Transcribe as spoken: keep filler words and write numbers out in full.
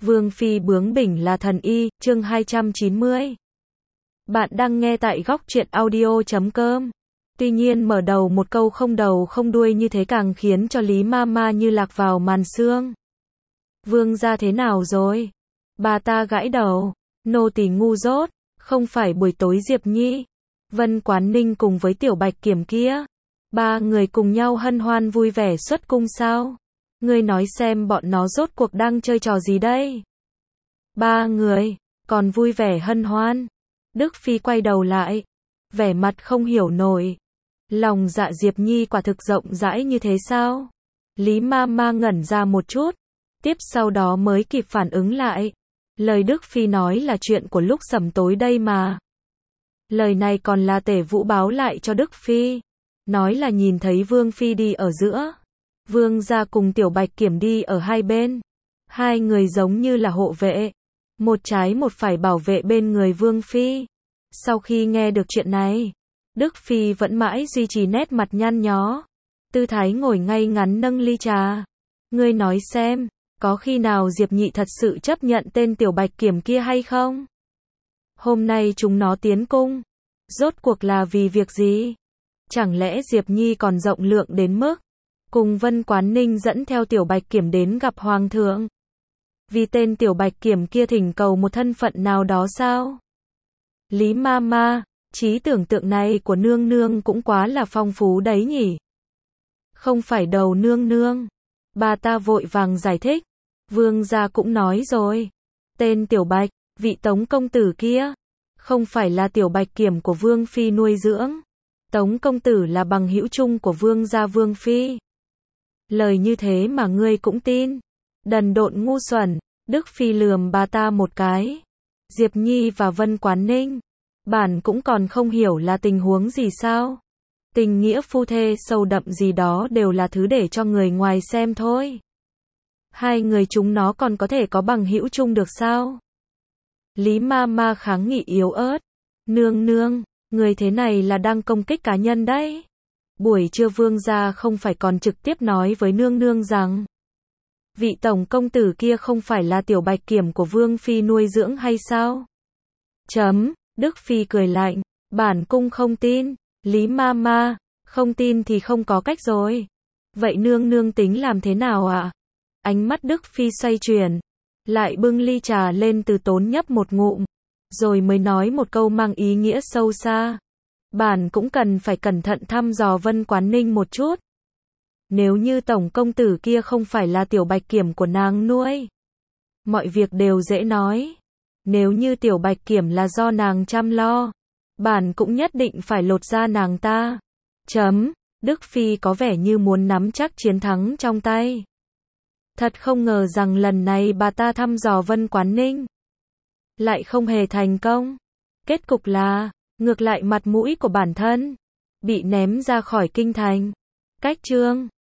Vương phi bướng bỉnh là thần y, chương hai trăm chín mươi. Bạn đang nghe tại góc truyện audio chấm com. Tuy nhiên mở đầu một câu không đầu không đuôi như thế càng khiến cho Lý Mama như lạc vào màn sương. Vương gia thế nào rồi? Bà ta gãi đầu. Nô tỳ ngu dốt, không phải buổi tối Diệp Nhi, Vân Quán Ninh cùng với Tiểu Bạch Kiểm kia, ba người cùng nhau hân hoan vui vẻ xuất cung sao? Ngươi nói xem bọn nó rốt cuộc đang chơi trò gì đây? Ba người, còn vui vẻ hân hoan. Đức Phi quay đầu lại, vẻ mặt không hiểu nổi. Lòng dạ Diệp Nhi quả thực rộng rãi như thế sao? Lý Mama ngẩn ra một chút, tiếp sau đó mới kịp phản ứng lại. Lời Đức Phi nói là chuyện của lúc sẩm tối đây mà. Lời này còn là Tể Vũ báo lại cho Đức Phi. Nói là nhìn thấy Vương Phi đi ở giữa. Vương gia cùng Tiểu Bạch Kiểm đi ở hai bên. Hai người giống như là hộ vệ. Một trái một phải bảo vệ bên người Vương Phi. Sau khi nghe được chuyện này, Đức Phi vẫn mãi duy trì nét mặt nhăn nhó. Tư thái ngồi ngay ngắn nâng ly trà. Ngươi nói xem, có khi nào Diệp Nhị thật sự chấp nhận tên Tiểu Bạch Kiểm kia hay không? Hôm nay chúng nó tiến cung, rốt cuộc là vì việc gì? Chẳng lẽ Diệp Nhi còn rộng lượng đến mức cùng Vân Quán Ninh dẫn theo Tiểu Bạch Kiểm đến gặp Hoàng thượng? Vì tên Tiểu Bạch Kiểm kia thỉnh cầu một thân phận nào đó sao? Lý Mama, trí tưởng tượng này của nương nương cũng quá là phong phú đấy nhỉ? Không phải đầu nương nương. Bà ta vội vàng giải thích. Vương gia cũng nói rồi. Tên Tiểu Bạch, vị Tống công tử kia, không phải là Tiểu Bạch Kiểm của Vương Phi nuôi dưỡng. Tống công tử là bằng hữu chung của Vương gia Vương Phi. Lời như thế mà ngươi cũng tin? Đần độn ngu xuẩn. Đức Phi lườm bà ta một cái. Diệp Nhi và Vân Quán Ninh, bản cũng còn không hiểu là tình huống gì sao? Tình nghĩa phu thê sâu đậm gì đó đều là thứ để cho người ngoài xem thôi. Hai người chúng nó còn có thể có bằng hữu chung được sao? Lý Mama kháng nghị yếu ớt. Nương nương, người thế này là đang công kích cá nhân đấy. Buổi trưa Vương gia không phải còn trực tiếp nói với nương nương rằng vị tổng công tử kia không phải là Tiểu Bạch Kiểm của Vương Phi nuôi dưỡng hay sao? Chấm, Đức Phi cười lạnh. Bản cung không tin. Lý Mama, không tin thì không có cách rồi. Vậy nương nương tính làm thế nào ạ? À? Ánh mắt Đức Phi xoay chuyển, lại bưng ly trà lên từ tốn nhấp một ngụm, rồi mới nói một câu mang ý nghĩa sâu xa. Bản cũng cần phải cẩn thận thăm dò Vân Quán Ninh một chút. Nếu như tổng công tử kia không phải là Tiểu Bạch Kiểm của nàng nuôi, mọi việc đều dễ nói. Nếu như Tiểu Bạch Kiểm là do nàng chăm lo, bản cũng nhất định phải lột da nàng ta. Chấm, Đức Phi có vẻ như muốn nắm chắc chiến thắng trong tay. Thật không ngờ rằng lần này bà ta thăm dò Vân Quán Ninh lại không hề thành công. Kết cục là, ngược lại mặt mũi của bản thân bị ném ra khỏi kinh thành. Cách chương